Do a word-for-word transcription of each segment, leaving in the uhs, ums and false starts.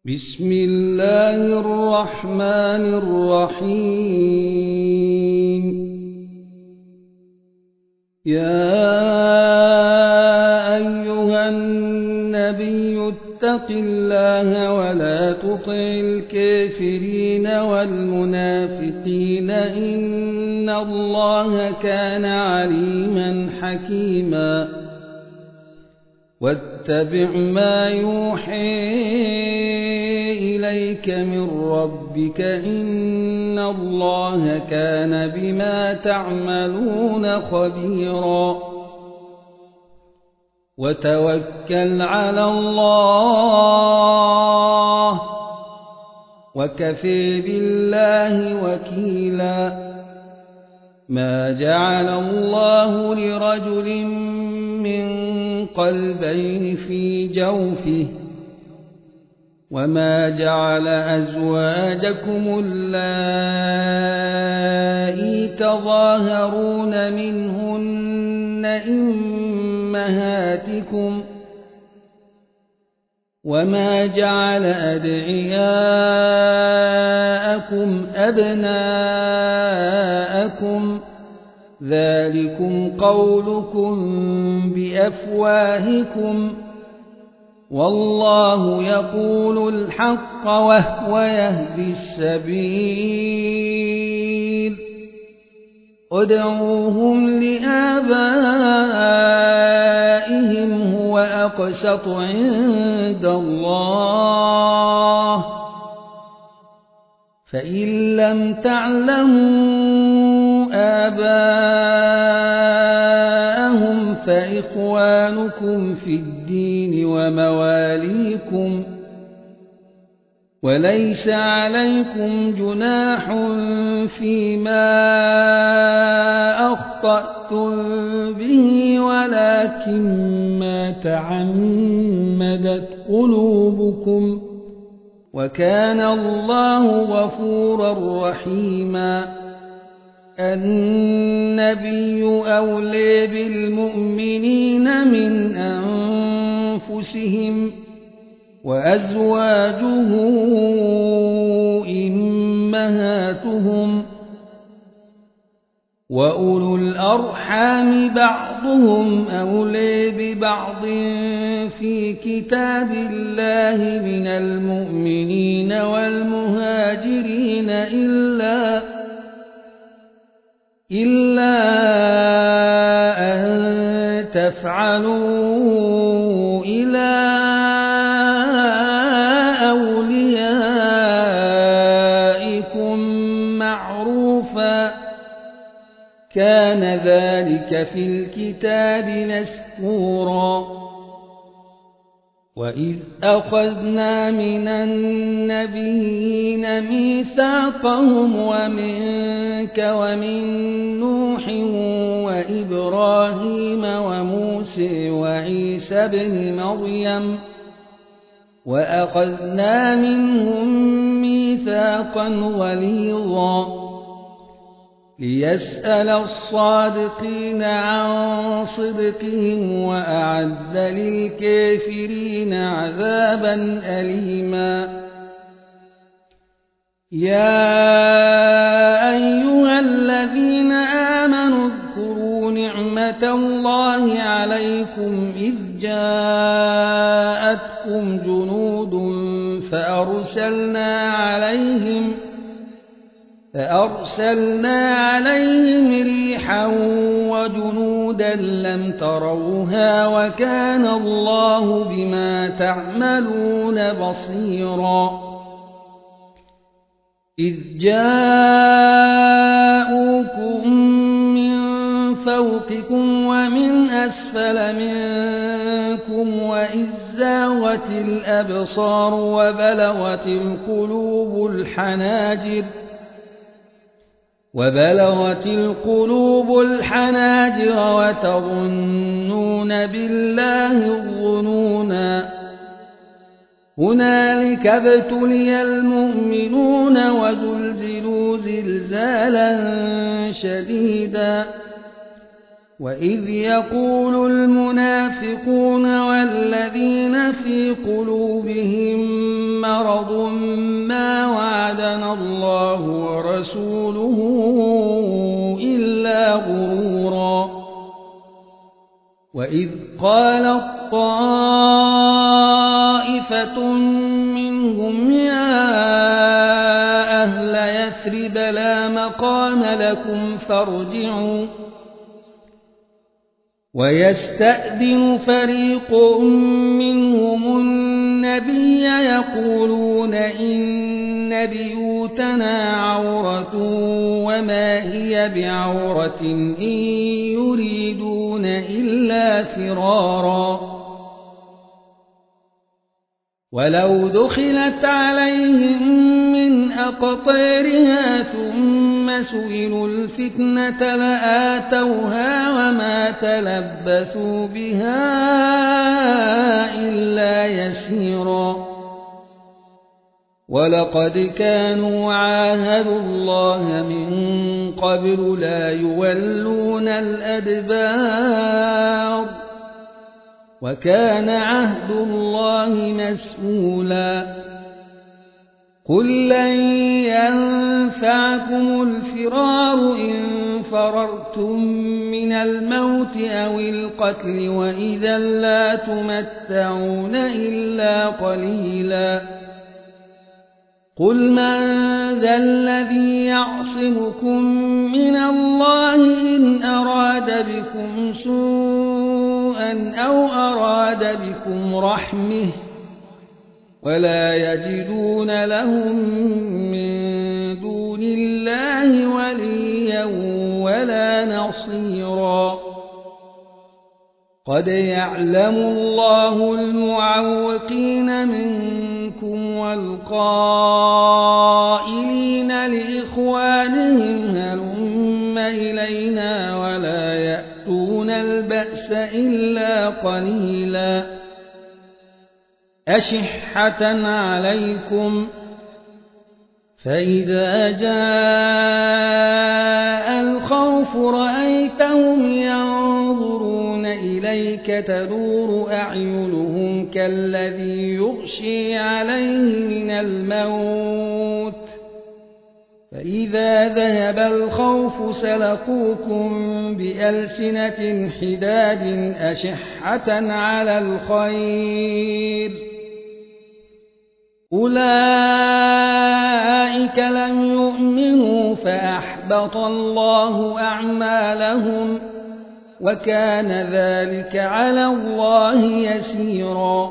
بسم الله الرحمن الرحيم. يا أيها النبي اتق الله ولا تطع الكافرين والمنافقين إن الله كان عليما حكيما. واتبع ما يوحي إليك من ربك إن الله كان بما تعملون خبيرا. وتوكل على الله وكفى بالله وكيلا. ما جعل الله لرجل من قلبين في جوفه وما جعل أزواجكم اللائي تظاهرون منهن أمهاتكم وما جعل أدعياءكم أبناءكم ذلكم قولكم بأفواهكم والله يقول الحق وهو يهدي السبيل. ادعوهم لآبائهم هو أقسط عند الله فإن لم تعلموا آباءهم فإخوانكم في الدين ومواليكم وليس عليكم جناح فيما أخطأتم به ولكن ما تعمدت قلوبكم وكان الله غفورا رحيما. النبي أولى بالمؤمنين من أنفسهم وأزواجه أمهاتهم وأولو الأرحام بعضهم أولى ببعض في كتاب الله من المؤمنين والمهاجرين إلا إلا أن تفعلوا إلى أوليائكم معروفا كان ذلك في الكتاب مسطورا. وإذ أخذنا من النبيين ميثاقهم ومنك ومن نوح وإبراهيم وموسى وعيسى بن مريم وأخذنا منهم ميثاقا غليظا ليسأل الصادقين عن صدقهم وأعد للكافرين عذابا أليما. يا أيها الذين آمنوا اذكروا نعمة الله عليكم إذ جاءتكم جنود فأرسلنا عليهم فأرسلنا عليهم ريحا وجنودا لم تروها وكان الله بما تعملون بصيرا. إذ جاءوكم من فوقكم ومن أسفل منكم وإذ زاغت الأبصار وبلغت القلوب الحناجر وبلغت القلوب الحناجر وتظنون بالله الظنونا. هنالك ابتلي المؤمنون وزلزلوا زلزالا شديدا. وإذ يقول المنافقون والذين في قلوبهم مرض ما وعدنا الله ورسوله إلا غرورا وإذ قالت طائفة منهم يا أهل يثرب لا مقام لكم فارجعوا ويستأذن فريق منهم النبي يقولون إن بيوتنا عورة وما هي بعورة إن يريدون إلا فرارا ولو دخلت عليهم من أقطارها ثم سئلوا الفتنة لآتوها وما تلبثوا بها إلا يسيرا ولقد كانوا عاهدوا الله من قبل لا يولون الأدبار وكان عهد الله مسؤولا قل لن ينفعكم الفرار إن فررتم من الموت أو القتل وإذا لا تمتعون إلا قليلا قل من ذا الذي يعصمكم من الله إن أراد بكم سوءا أو أراد بكم رحمه ولا يجدون لهم من دون الله وليا ولا نصيرا قد يعلم الله المعوقين منكم والقائلين لإخوانهم هلم إلينا ولا يأتون البأس إلا قليلا أشحة عليكم فإذا جاء الخوف رأيتهم ينظرون إليك تدور أعينهم كالذي يغشي عليه من الموت فإذا ذهب الخوف سلقوكم بألسنة حداد أشحة على الخير أولئك لم يؤمنوا فأحبط الله أعمالهم وكان ذلك على الله يسيرا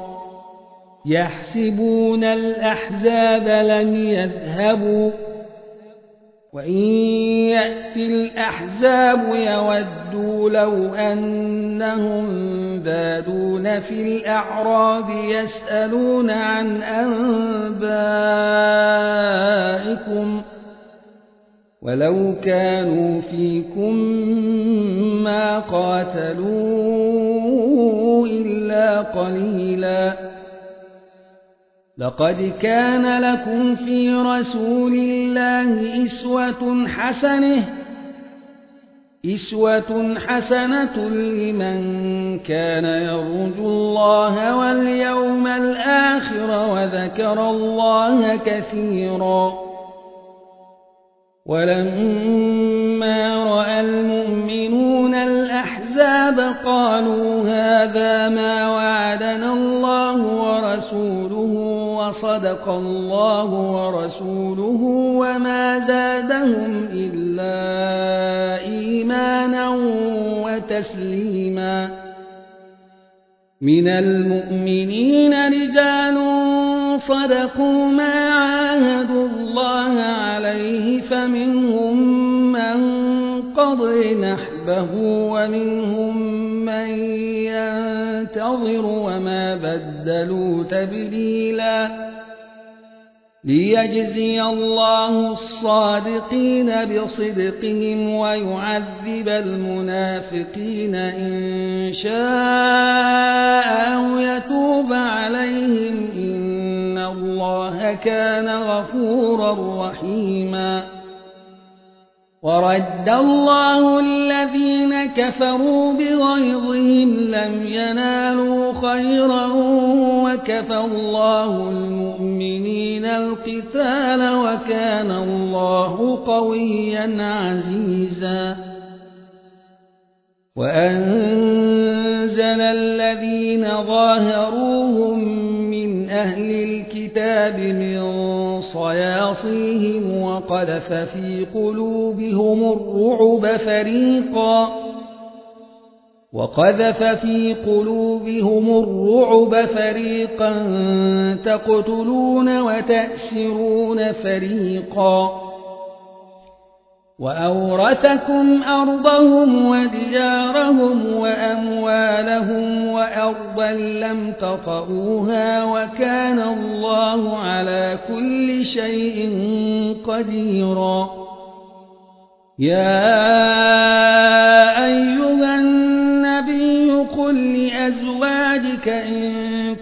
يحسبون الأحزاب لم يذهبوا وإن يأتي الأحزاب يودوا لو أنهم بادون في الأعراب يسألون عن أنبائكم ولو كانوا فيكم ما قاتلوا إلا قليلا لقد كان لكم في رسول الله إسوة حسنة إسوة حسنة لمن كان يرجو الله واليوم الآخر وذكر الله كثيرا ولما رأى المؤمنون الأحزاب قالوا هذا ما وعدنا الله ورسوله وصدق الله ورسوله وما زادهم إلا إيمانا وتسليما من المؤمنين رجال صدقوا ما عاهدوا الله عليه فمنهم من قضى نحبه ومنهم من ينتظر وما بدلوا تبديلا ليجزي الله الصادقين بصدقهم ويعذب المنافقين إن شاء أو يتوب عليهم إن الله كان غفورا رحيما ورد الله الذين كفروا بغيظهم لم ينالوا خيرا وكفى الله المؤمنين القتال وكان الله قويا عزيزا وأنزل الذين ظاهروهم من أهل الكتاب من صياصيهم وقذف في قلوبهم الرعب فريقا وقذف في قلوبهم الرعب فريقا تقتلون وتأسرون فريقا وأورثكم أرضهم وديارهم وأموالهم وأرضا لم تطئوها وكان الله على كل شيء قديرا يا أيها النبي قل لأزواجك إن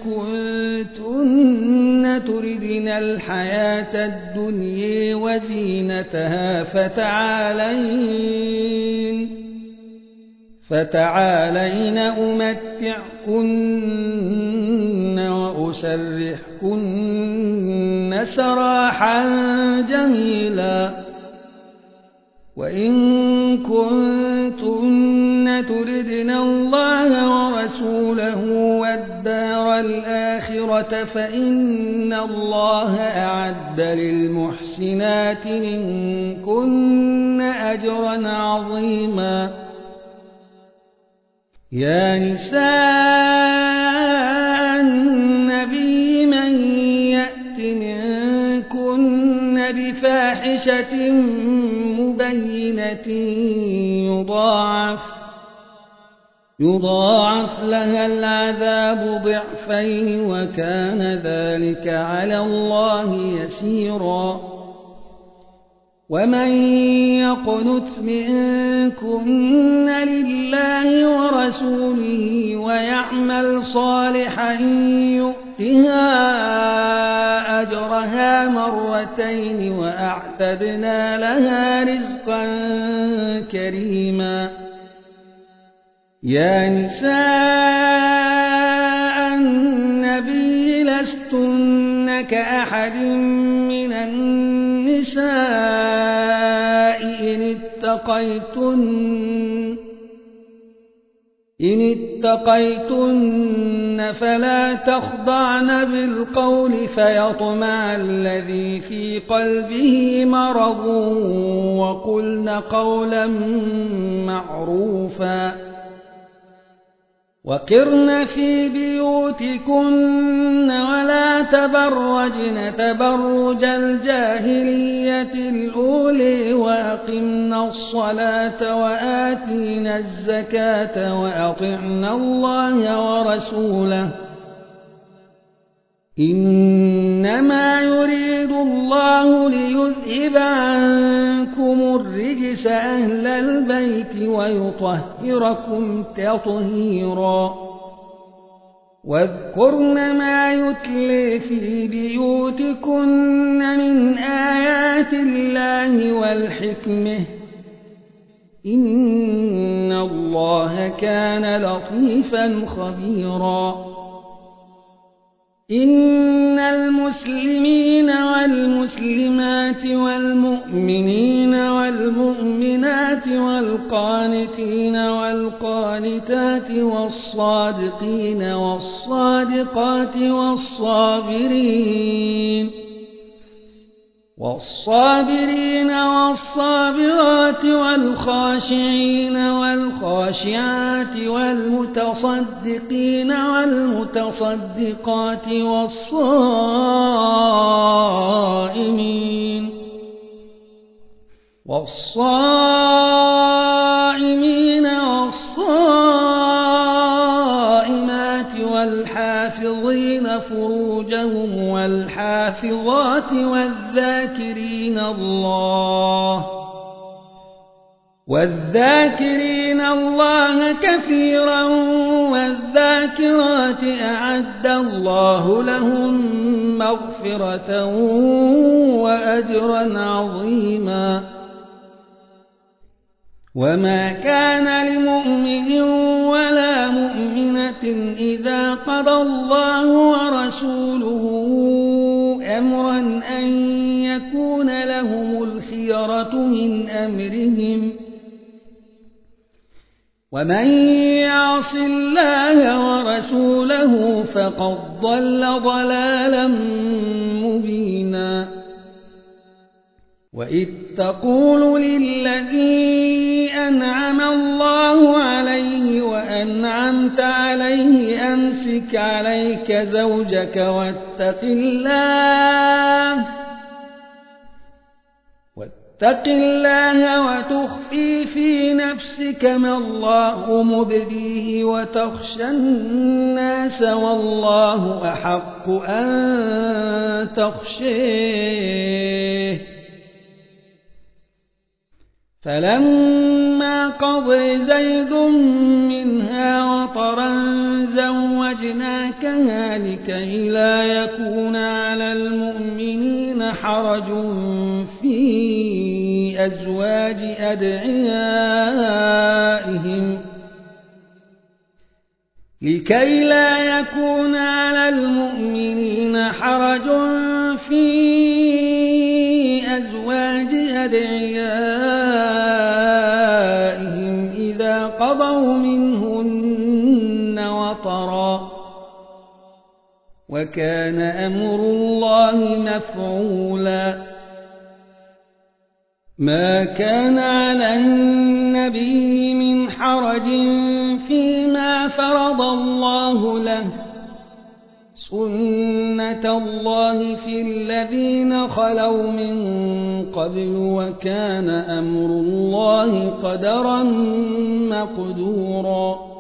كنتن تردن الحياة الدنيا وزينتها فتعالين فتعالين أمتعكن وأسرحكن سراحا جميلا وإن كنتن تردن الله ورسوله والدار الآخرة فإن الله أعد للمحسنات منكن أجرا عظيما يا نساء النبي من يأت منكن بفاحشة مبينة يضاعف يضاعف لها العذاب ضعفين وكان ذلك على الله يسيرا ومن يقنت منكن لله ورسوله ويعمل صالحا يؤتها أجرها مرتين وأعتدنا لها رزقا كريما يا نساء النبي لستن كأحد من النساء إن اتقيتن إن اتقيتن فلا تخضعن بالقول فيطمع الذي في قلبه مرض وقلن قولا معروفا وقرن في بيوتكن ولا تبرجن تبرج الجاهلية الأولى وأقمنا الصلاة وآتينا الزكاة وأطعنا الله ورسوله إنما يريد الله ليذهب عنكم الرجس أهل البيت ويطهركم تطهيرا واذكرن ما يتلي في بيوتكن من آيات الله والحكمة إن الله كان لطيفا خبيرا إن المسلمين والمسلمات والمؤمنين والمؤمنات والقانتين والقانتات والصادقين والصادقات والصابرين والصابرين والصابرات والخاشعين والخاشعات والمتصدقين والمتصدقات والصائمين والصائمين والصائمات والحافظين فروجهم والحافظات والذاكرين الله والذاكرين الله كثيرا والذاكرات أعد الله لهم مغفرة وأجرا عظيما وما كان لمؤمن ولا مؤمنة إذا قضى الله ورسوله أمرا أن يكون لهم الخيرة من أمرهم ومن يعص الله ورسوله فقد ضل ضلالا مبينا وإذ تقول للذي أنعم الله عليه وأنعمت عليه أمسك عليك زوجك واتق الله واتق الله وتخفي في نفسك ما الله مبديه وتخشى الناس والله أحق أن تخشيه فلما قضى زيد منها وطرا زوجناكها لكي لا يكون على المؤمنين حرج في أزواج أدعيائهم لكي لا يكون على المؤمنين حرج في أزواج أدعيائهم إذا قضوا منهن وطرا وكان أمر الله مفعولا ما كان على النبي من حرج فيما فرض الله له سنة الله في الذين خلوا من قبل وكان أمر الله قدرا مقدورا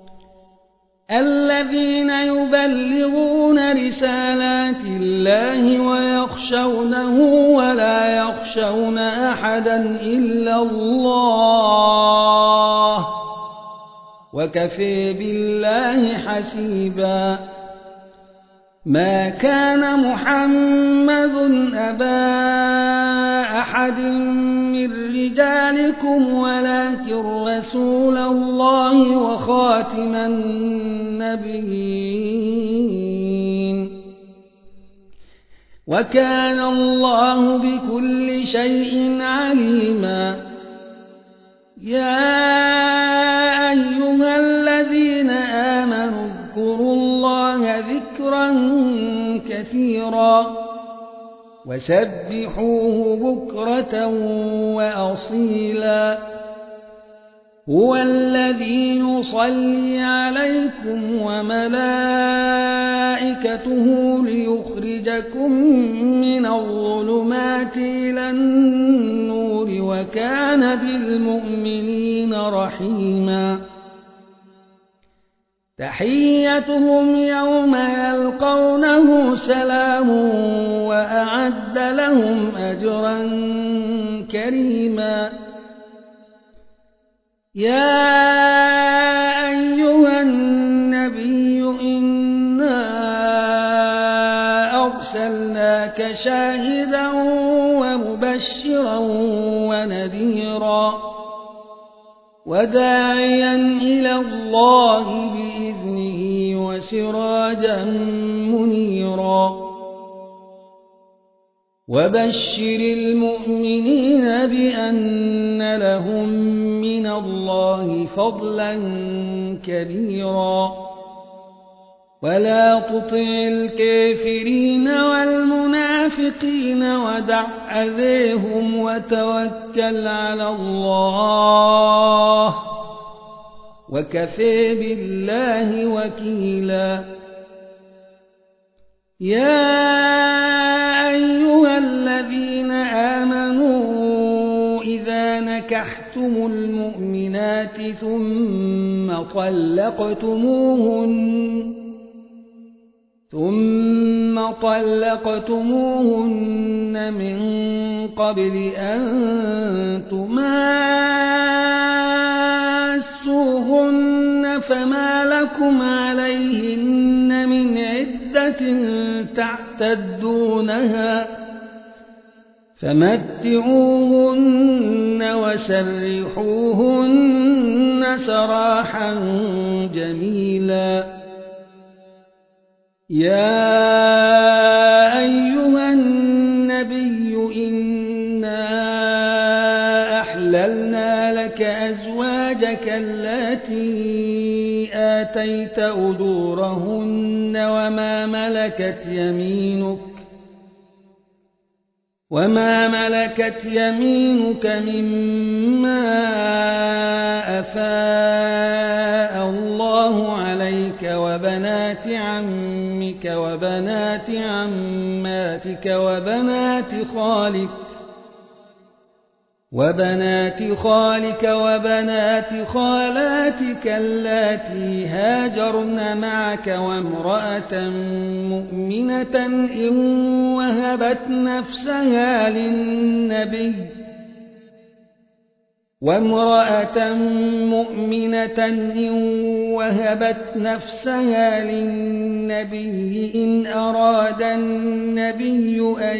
الذين يبلغون رسالات الله ويخشونه ولا يخشون أحدا إلا الله وكفى بالله حسيبا ما كان محمد أبا أحد من رجالكم ولكن رسول الله وخاتم النبيين وكان الله بكل شيء عليما يا أيها الذين آمنوا اذكروا الله ذكرا كثيرا وسبحوه بكرة وأصيلا هو الذي يصلي عليكم وملائكته ليخرجكم من الظلمات إلى النور وكان بالمؤمنين رحيما تحيتهم يوم يلقونه سلام وأعد لهم أجرا كريما يا أيها النبي إنا أرسلناك شاهدا ومبشرا ونذيرا وداعيا إلى الله بإذنه وسراجا منيرا وبشر المؤمنين بأن لهم من الله فضلا كبيرا ولا تطع الكافرين والمنافقين ودع أذيهم وتوكل على الله وكفى بالله وكيلا يا أيها الذين آمنوا إذا نكحتم المؤمنات ثم طلقتموهن ثم طلقتموهن من قبل أن تماسوهن فما لكم عليهن من عدة تعتدونها فمتعوهن وسرحوهن سراحا جميلا. يا أيها النبي إنا أحللنا لك أزواجك التي آتيت أجورهن وما ملكت يمينك وما ملكت يمينك مما أفاء الله عليك وبنات عمك وبنات عماتك وبنات خالك وبنات خالك وبنات خالاتك اللاتي هاجرن معك وامرأة مؤمنة إن وهبت نفسها للنبي وامرأة مؤمنة إن وهبت نفسها للنبي إن أراد النبي أن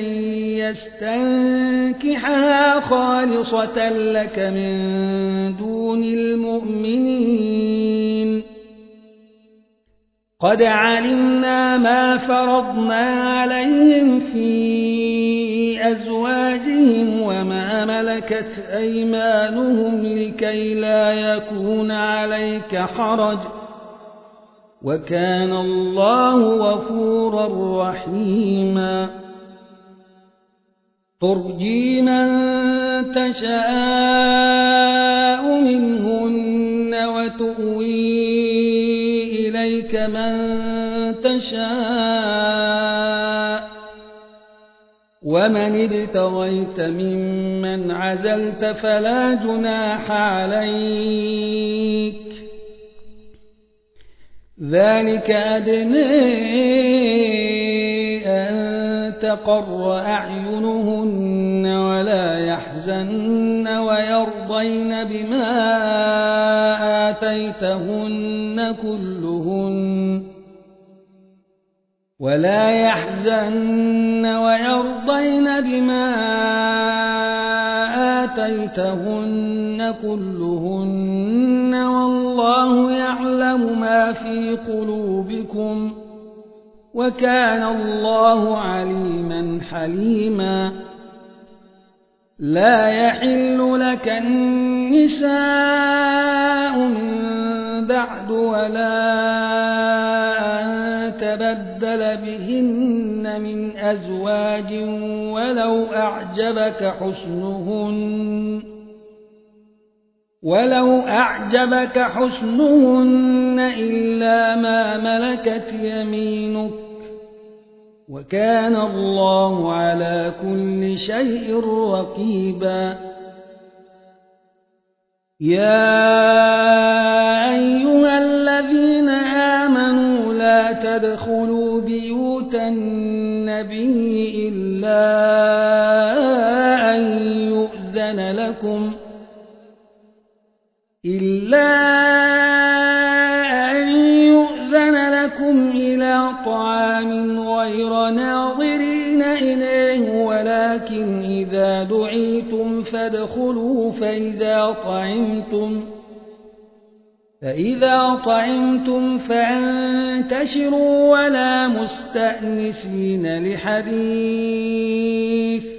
يستنكحها خالصة لك من دون المؤمنين. قد علمنا ما فرضنا عليهم في أزواجهم وما ملكت أيمانهم لكي لا يكون عليك حرج وكان الله غفورا رحيما. ترجي من تشاء منهن وتؤوي إليك من تشاء ومن ابتغيت ممن عزلت فلا جناح عليك ذلك أدنى أن تقر أعينهن ولا يحزن ويرضين بما آتيتهن كلهن ولا يحزن ويرضين بما آتيتهن كلهن والله يعلم ما في قلوبكم وكان الله عليما حليما. لا يحل لك النساء من بعد ولا أن تبدل بهن من أزواج ولو أعجبك حسنهن ولو أعجبك حسنهن إلا ما ملكت يمينك وكان الله على كل شيء رقيبا. يا أيها الذين آمنوا لا تدخلوا بيوت النبي إلا أن يؤذن لكم إلا أن يؤذن لكم إلى طعام غير ناظرين إليه ولكن إذا دعيتم فادخلوا فإذا طعمتم فإذا طعمتم فانتشروا ولا مستأنسين لحديث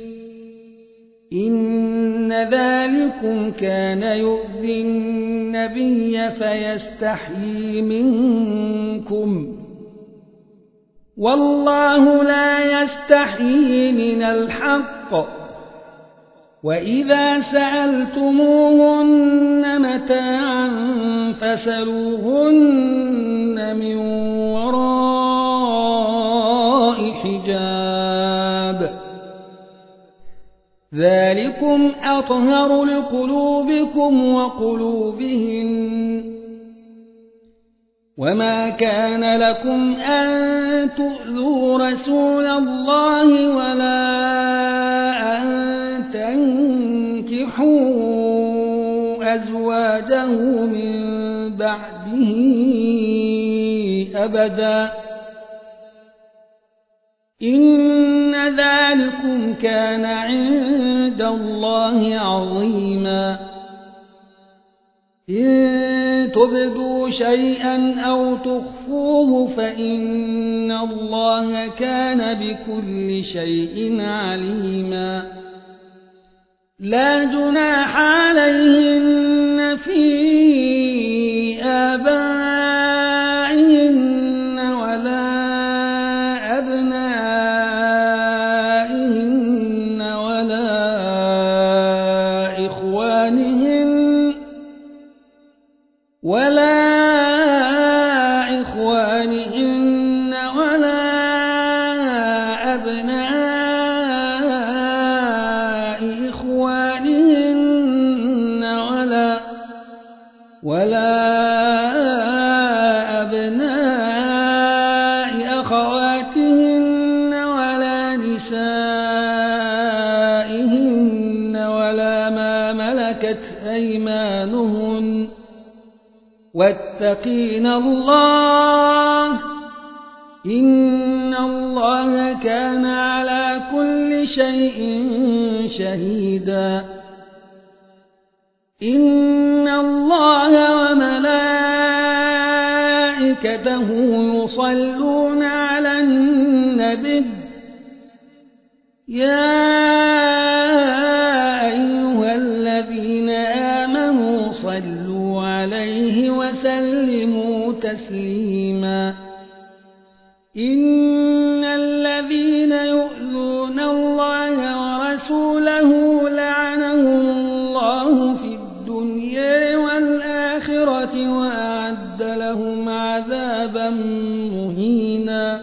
إن ذلكم كان يؤذي النبي فيستحيي منكم والله لا يستحيي من الحق. وإذا سألتموهن متاعا فاسألوهن من وراء حجاب ذلكم أطهر لقلوبكم وقلوبهن. وما كان لكم أن تؤذوا رسول الله ولا أن تنكحوا أزواجه من بعده أبدا إن ذلكم كان عند الله عظيما إن تبدوا شيئا أو تخفوه فإن الله كان بكل شيء عليما لا جناح عليهن في آبائهن ولا أبنائهن ولا إخوانهن ولا إخوانهن ولا أبناء إخوانهن ولا ولا أبناء أخواتهن ولا نسائهن ولا ما ملكت أيمانهن واتقين الله إن الله كان على كل شيء شهيدا إن الله وملائكته يصلون على النبي يا أيها الذين آمنوا صلوا عليه وسلموا تسليما إن الذين يؤذون الله ورسوله لعنهم الله في الدنيا والآخرة وأعد لهم عذابا مهينا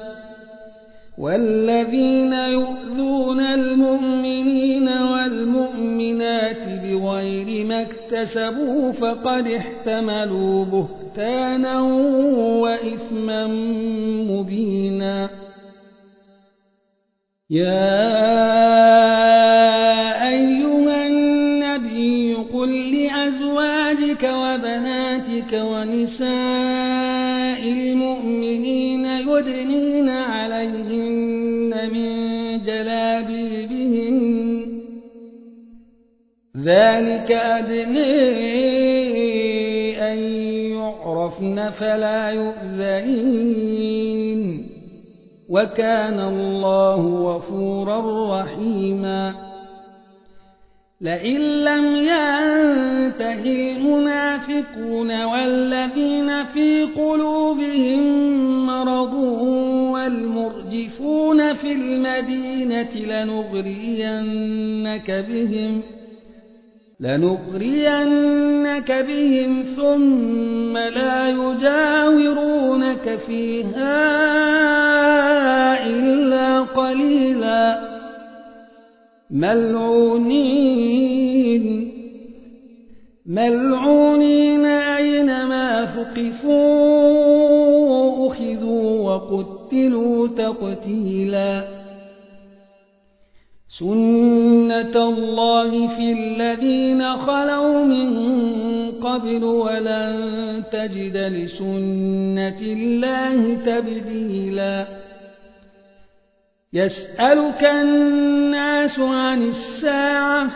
والذين يؤذون المؤمنين والمؤمنات بغير ما اكتسبوا فقد احتملوا بهتانا وإثما مبينا يا أيها النبي قل لأزواجك وبناتك ونساء المؤمنين يدنين عليهن من جلابيبهن ذلك أدنى أن يعرفن فلا يؤذين وكان الله غفورا رحيما لئن لم ينته المنافقون والذين في قلوبهم مرض والمرجفون في المدينة لنغرينك بهم لنغرينك بهم ثم لا يجاورونك فيها إلا قليلا ملعونين ملعونين أينما ثقفوا أخذوا وقتلوا تقتيلا سنة الله في الذين خلوا من قبل ولن تجد لسنة الله تبديلا يسألك الناس عن الساعة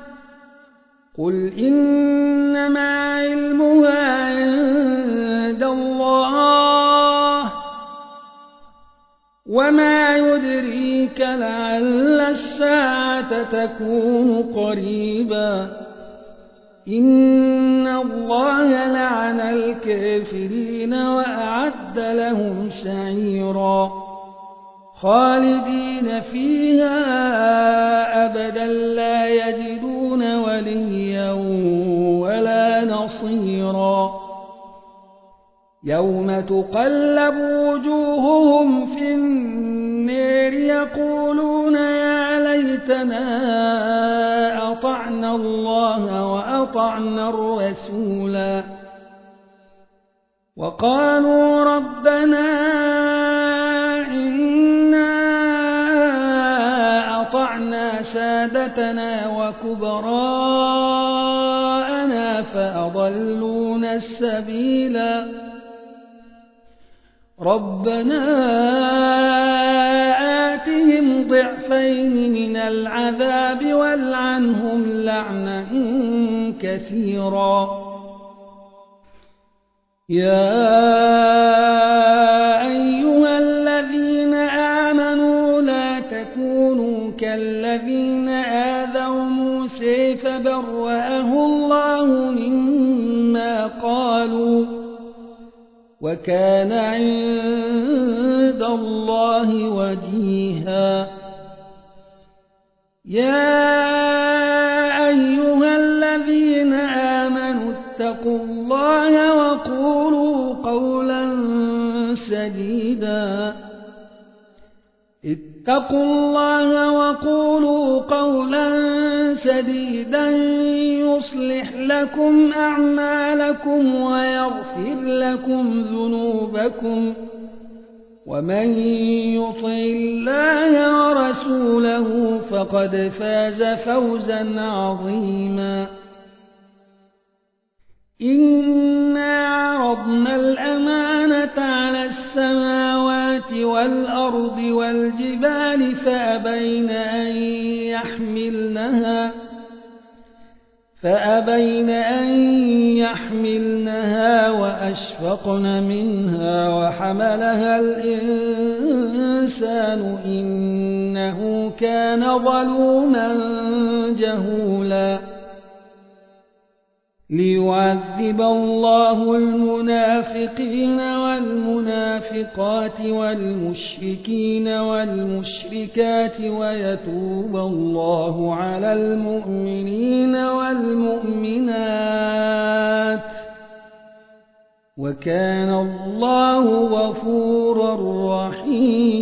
قل إنما علمها عند الله وما يدريك لعل الساعة تكون قريبا إن الله لعن الكافرين وأعد لهم سعيرا خالدين فيها أبدا لا يجدون وليا ولا نصيرا يوم تقلب وجوههم في النار يقولون يا ليتنا أطعنا الله وأطعنا الرسولا وقالوا ربنا أطعنا سادتنا وكبراءنا فأضلونا السبيلا ربنا آتهم ضعفين من العذاب والعنهم لعنا كثيرا يا أيها الذين آمنوا لا تكونوا كالذين آذوا موسى فبرأه الله مما قالوا وكان عند الله وجيها يا أيها الذين آمنوا اتقوا الله وقولوا قولا سديدا اتقوا الله وقولوا قولا سديدا يصلح لكم أعمالكم ويغفر لكم ذنوبكم ومن يطع الله ورسوله فقد فاز فوزا عظيما إنا عرضنا الأمانة على السماوات والأرض والجبال فأبين أن يحملنها فأبين أن يحملنها وأشفقن منها وحملها الإنسان إنه كان ظلوما جهولا ليعذب الله المنافقين والمنافقات والمشركين والمشركات ويتوب الله على المؤمنين والمؤمنات وكان الله غفورا رحيما